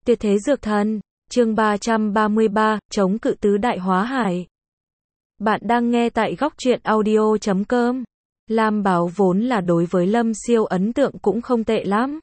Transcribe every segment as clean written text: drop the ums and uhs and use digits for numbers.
Tuyệt thế dược thần, chương 333, chống cự tứ đại hóa hải. Bạn đang nghe tại góc truyện audio.com. Lam Báo vốn là đối với Lâm Siêu ấn tượng cũng không tệ lắm.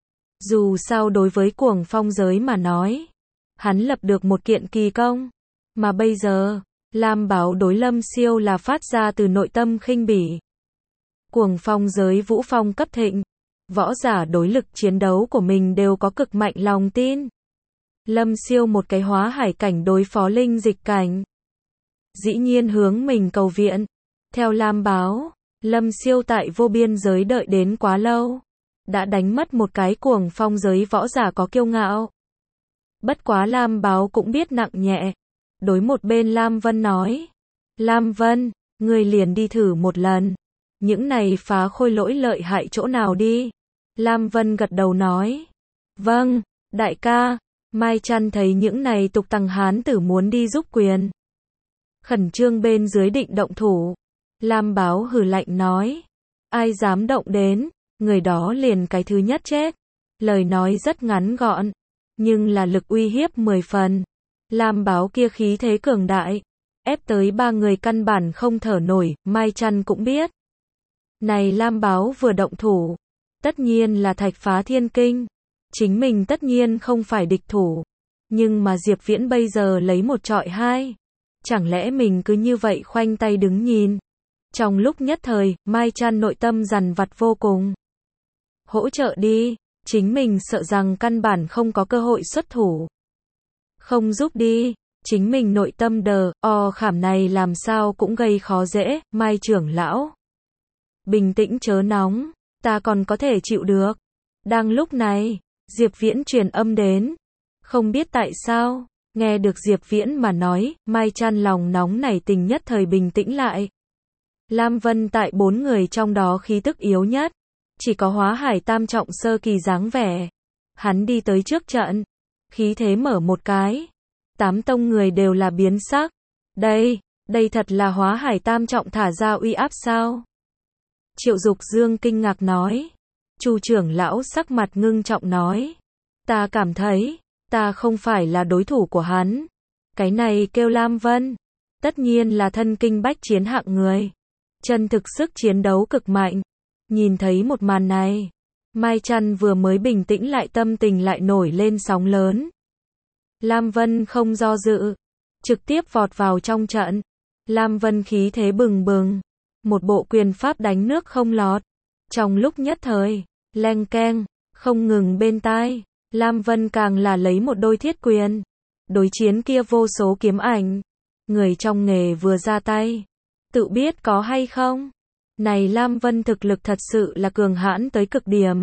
Dù sao đối với Cuồng Phong giới mà nói, hắn lập được một kiện kỳ công. Mà bây giờ, Lam Báo đối Lâm Siêu là phát ra từ nội tâm khinh bỉ. Cuồng Phong giới vũ phong cấp thịnh, võ giả đối lực chiến đấu của mình đều có cực mạnh lòng tin. Lâm Siêu một cái hóa hải cảnh đối phó linh dịch cảnh, dĩ nhiên hướng mình cầu viện. Theo Lam Báo, Lâm Siêu tại vô biên giới đợi đến quá lâu, đã đánh mất một cái Cuồng Phong giới võ giả có kiêu ngạo. Bất quá Lam Báo cũng biết nặng nhẹ, đối một bên Lam Vân nói: Lam Vân, ngươi liền đi thử một lần, những này phá khôi lỗi lợi hại chỗ nào đi. Lam Vân gật đầu nói: vâng, đại ca. Mai Chăn thấy những này tục tằng hán tử muốn đi giúp quyền, khẩn trương bên dưới định động thủ. Lam Báo hừ lạnh nói: ai dám động đến, người đó liền cái thứ nhất chết. Lời nói rất ngắn gọn, nhưng là lực uy hiếp 10 phần. Lam Báo kia khí thế cường đại, ép tới ba người căn bản không thở nổi. Mai Chăn cũng biết, này Lam Báo vừa động thủ, tất nhiên là thạch phá thiên kinh. Chính mình tất nhiên không phải địch thủ. Nhưng mà Diệp Viễn bây giờ lấy một trọi hai, chẳng lẽ mình cứ như vậy khoanh tay đứng nhìn? Trong lúc nhất thời, Mai Chăn nội tâm dằn vặt vô cùng. Hỗ trợ đi, chính mình sợ rằng căn bản không có cơ hội xuất thủ. Không giúp đi, chính mình nội tâm đờ, khảm này làm sao cũng gây khó dễ. Mai trưởng lão, bình tĩnh chớ nóng, ta còn có thể chịu được. Đang lúc này, Diệp Viễn truyền âm đến. Không biết tại sao, nghe được Diệp Viễn mà nói, Mai Chăn lòng nóng nảy tình nhất thời bình tĩnh lại. Lam Vân tại 4 người trong đó khí tức yếu nhất, chỉ có hóa hải tam trọng sơ kỳ dáng vẻ. Hắn đi tới trước trận, khí thế mở một cái, 8 tông người đều là biến sắc. Đây thật là hóa hải tam trọng thả ra uy áp sao? Triệu Dục Dương kinh ngạc nói. Chu trưởng lão sắc mặt ngưng trọng nói: ta cảm thấy, ta không phải là đối thủ của hắn. Cái này kêu Lam Vân, tất nhiên là thân kinh bách chiến hạng người, chân thực sức chiến đấu cực mạnh. Nhìn thấy một màn này, Mai Chăn vừa mới bình tĩnh lại tâm tình lại nổi lên sóng lớn. Lam Vân không do dự, trực tiếp vọt vào trong trận. Lam Vân khí thế bừng bừng, một bộ quyền pháp đánh nước không lọt. Trong lúc nhất thời, leng keng, không ngừng bên tai. Lam Vân càng là lấy một đôi thiết quyền, đối chiến kia vô số kiếm ảnh. Người trong nghề vừa ra tay, tự biết có hay không. Này Lam Vân thực lực thật sự là cường hãn tới cực điểm.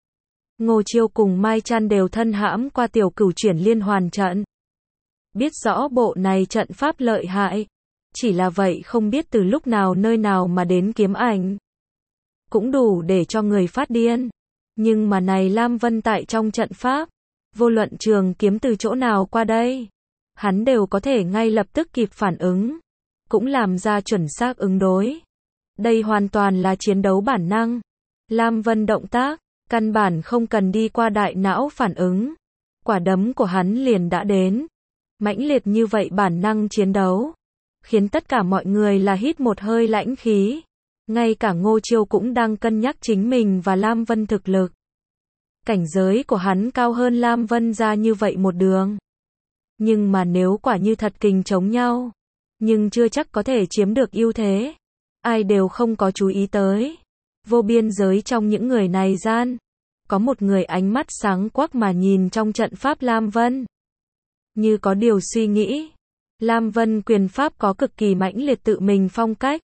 Ngô Chiêu cùng Mai Chăn đều thân hãm qua tiểu cửu chuyển liên hoàn trận, biết rõ bộ này trận pháp lợi hại. Chỉ là vậy không biết từ lúc nào nơi nào mà đến kiếm ảnh, cũng đủ để cho người phát điên. Nhưng mà này Lam Vân tại trong trận pháp, vô luận trường kiếm từ chỗ nào qua đây, hắn đều có thể ngay lập tức kịp phản ứng, cũng làm ra chuẩn xác ứng đối. Đây hoàn toàn là chiến đấu bản năng. Lam Vân động tác, căn bản không cần đi qua đại não phản ứng. Quả đấm của hắn liền đã đến. Mãnh liệt như vậy bản năng chiến đấu, khiến tất cả mọi người là hít một hơi lãnh khí. Ngay cả Ngô Chiêu cũng đang cân nhắc chính mình và Lam Vân thực lực. Cảnh giới của hắn cao hơn Lam Vân ra như vậy một đường. Nhưng mà nếu quả như thật kình chống nhau, nhưng chưa chắc có thể chiếm được ưu thế. Ai đều không có chú ý tới. Vô biên giới trong những người này gian, có một người ánh mắt sáng quắc mà nhìn trong trận pháp Lam Vân. Như có điều suy nghĩ. Lam Vân quyền pháp có cực kỳ mãnh liệt tự mình phong cách.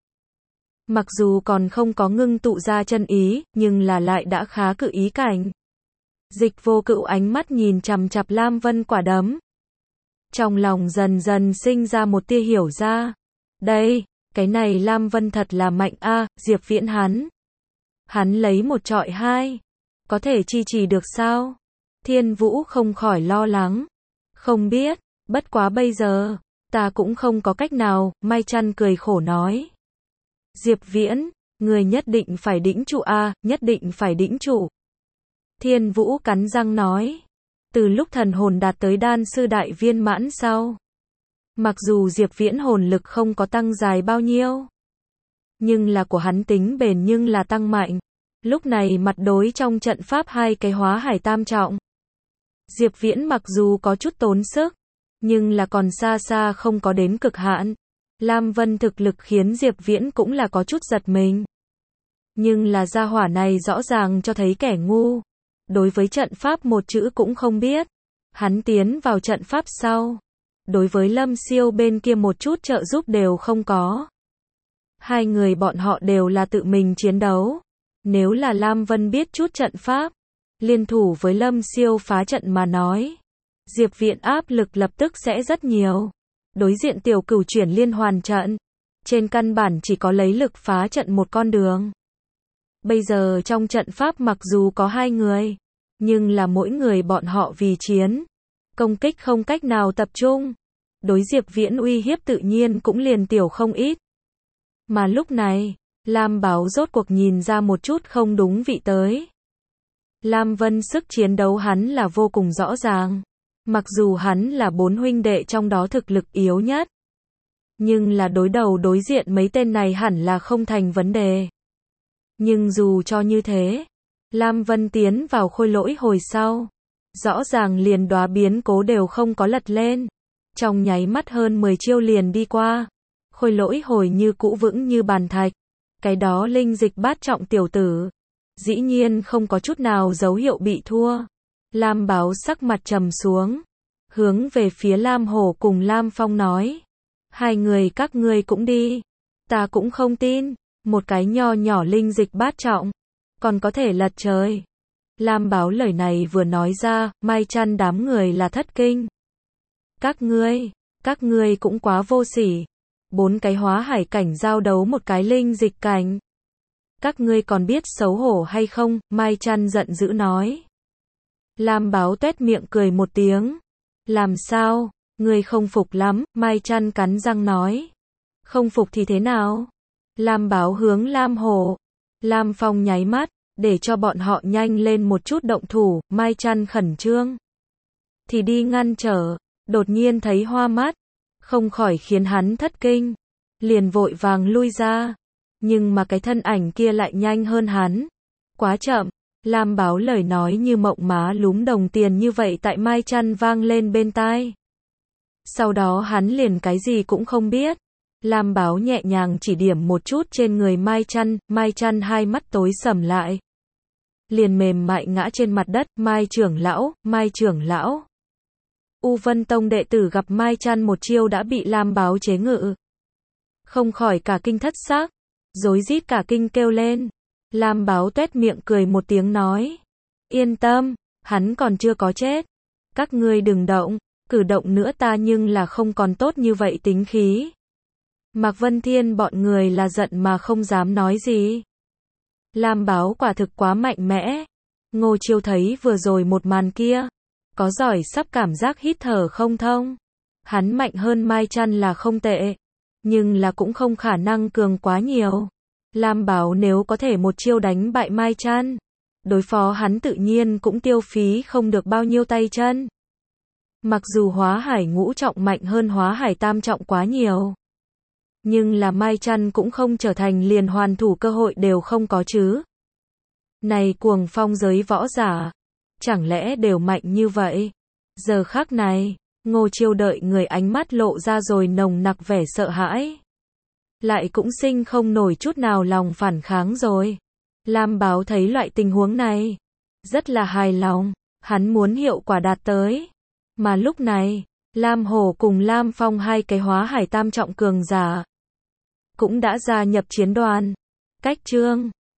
Mặc dù còn không có ngưng tụ ra chân ý, nhưng là lại đã khá cự ý cảnh. Dịch Vô Cựu ánh mắt nhìn chằm chằm Lam Vân quả đấm. Trong lòng dần dần sinh ra một tia hiểu ra. Cái này Lam Vân thật là mạnh a. Diệp Viễn hắn lấy một trọi hai, có thể chi trì được sao? Thiên Vũ không khỏi lo lắng. Không biết, bất quá bây giờ, ta cũng không có cách nào. Mai Chăn cười khổ nói. Diệp Viễn, người nhất định phải đĩnh trụ a, nhất định phải đĩnh trụ. Thiên Vũ cắn răng nói. Từ lúc thần hồn đạt tới đan sư đại viên mãn sau, mặc dù Diệp Viễn hồn lực không có tăng dài bao nhiêu, nhưng là của hắn tính bền nhưng là tăng mạnh. Lúc này mặt đối trong trận pháp hai cái hóa hải tam trọng, Diệp Viễn mặc dù có chút tốn sức, nhưng là còn xa xa không có đến cực hạn. Lam Vân thực lực khiến Diệp Viễn cũng là có chút giật mình. Nhưng là gia hỏa này rõ ràng cho thấy kẻ ngu. Đối với trận pháp một chữ cũng không biết. Hắn tiến vào trận pháp sau, đối với Lâm Siêu bên kia một chút trợ giúp đều không có. Hai người bọn họ đều là tự mình chiến đấu. Nếu là Lam Vân biết chút trận pháp, liên thủ với Lâm Siêu phá trận mà nói, Diệp Viễn áp lực lập tức sẽ rất nhiều. Đối diện tiểu cửu chuyển liên hoàn trận, trên căn bản chỉ có lấy lực phá trận một con đường. Bây giờ trong trận pháp mặc dù có hai người, nhưng là mỗi người bọn họ vì chiến, công kích không cách nào tập trung. Đối Diệp Viễn uy hiếp tự nhiên cũng liền tiểu không ít. Mà lúc này, Lam Báo rốt cuộc nhìn ra một chút không đúng vị tới. Lam Vân sức chiến đấu hắn là vô cùng rõ ràng. Mặc dù hắn là 4 huynh đệ trong đó thực lực yếu nhất, nhưng là đối đầu đối diện mấy tên này hẳn là không thành vấn đề. Nhưng dù cho như thế, Lam Vân tiến vào khôi lỗi hồi sau, rõ ràng liền đóa biến cố đều không có lật lên. Trong nháy mắt hơn 10 chiêu liền đi qua, khôi lỗi hồi như cũ vững như bàn thạch. Cái đó linh dịch bát trọng tiểu tử, dĩ nhiên không có chút nào dấu hiệu bị thua. Lam Báo sắc mặt trầm xuống, hướng về phía Lam Hổ cùng Lam Phong nói, hai người các ngươi cũng đi, ta cũng không tin, một cái nho nhỏ linh dịch bát trọng, còn có thể lật trời. Lam Báo lời này vừa nói ra, Mai Chăn đám người là thất kinh. Các ngươi cũng quá vô sỉ, 4 cái hóa hải cảnh giao đấu một cái linh dịch cảnh. Các ngươi còn biết xấu hổ hay không? Mai Chăn giận dữ nói. Lam Báo tuét miệng cười một tiếng. Làm sao? Ngươi không phục lắm, Mai Chăn cắn răng nói. Không phục thì thế nào? Lam Báo hướng Lam Hổ, Lam Phong nháy mắt, để cho bọn họ nhanh lên một chút động thủ. Mai Chăn khẩn trương thì đi ngăn trở, đột nhiên thấy hoa mắt, không khỏi khiến hắn thất kinh, liền vội vàng lui ra. Nhưng mà cái thân ảnh kia lại nhanh hơn hắn, quá chậm. Lam Báo lời nói như mộng má lúm đồng tiền như vậy tại Mai Chăn vang lên bên tai. Sau đó hắn liền cái gì cũng không biết. Lam Báo nhẹ nhàng chỉ điểm một chút trên người Mai Chăn hai mắt tối sầm lại, liền mềm mại ngã trên mặt đất. Mai trưởng lão. U Vân Tông đệ tử gặp Mai Chăn một chiêu đã bị Lam Báo chế ngự, không khỏi cả kinh thất xác, rối rít cả kinh kêu lên. Lam Báo tuét miệng cười một tiếng nói, yên tâm, hắn còn chưa có chết. Các ngươi đừng động, cử động nữa ta nhưng là không còn tốt như vậy tính khí. Mạc Vân Thiên bọn người là giận mà không dám nói gì. Lam Báo quả thực quá mạnh mẽ. Ngô Chiêu thấy vừa rồi một màn kia, có giỏi sắp cảm giác hít thở không thông. Hắn mạnh hơn Mai Chăn là không tệ, nhưng là cũng không khả năng cường quá nhiều. Lam Báo nếu có thể một chiêu đánh bại Mai Chăn, đối phó hắn tự nhiên cũng tiêu phí không được bao nhiêu tay chân. Mặc dù hóa hải ngũ trọng mạnh hơn hóa hải tam trọng quá nhiều, nhưng là Mai Chăn cũng không trở thành liền hoàn thủ cơ hội đều không có chứ. Này cuồng phong giới võ giả, chẳng lẽ đều mạnh như vậy? Giờ khắc này, Ngô Chiêu đợi người ánh mắt lộ ra rồi nồng nặc vẻ sợ hãi. Lại cũng sinh không nổi chút nào lòng phản kháng rồi. Lam Báo thấy loại tình huống này, rất là hài lòng, hắn muốn hiệu quả đạt tới. Mà lúc này, Lam Hổ cùng Lam Phong hai cái hóa hải tam trọng cường giả cũng đã gia nhập chiến đoàn. Cách chương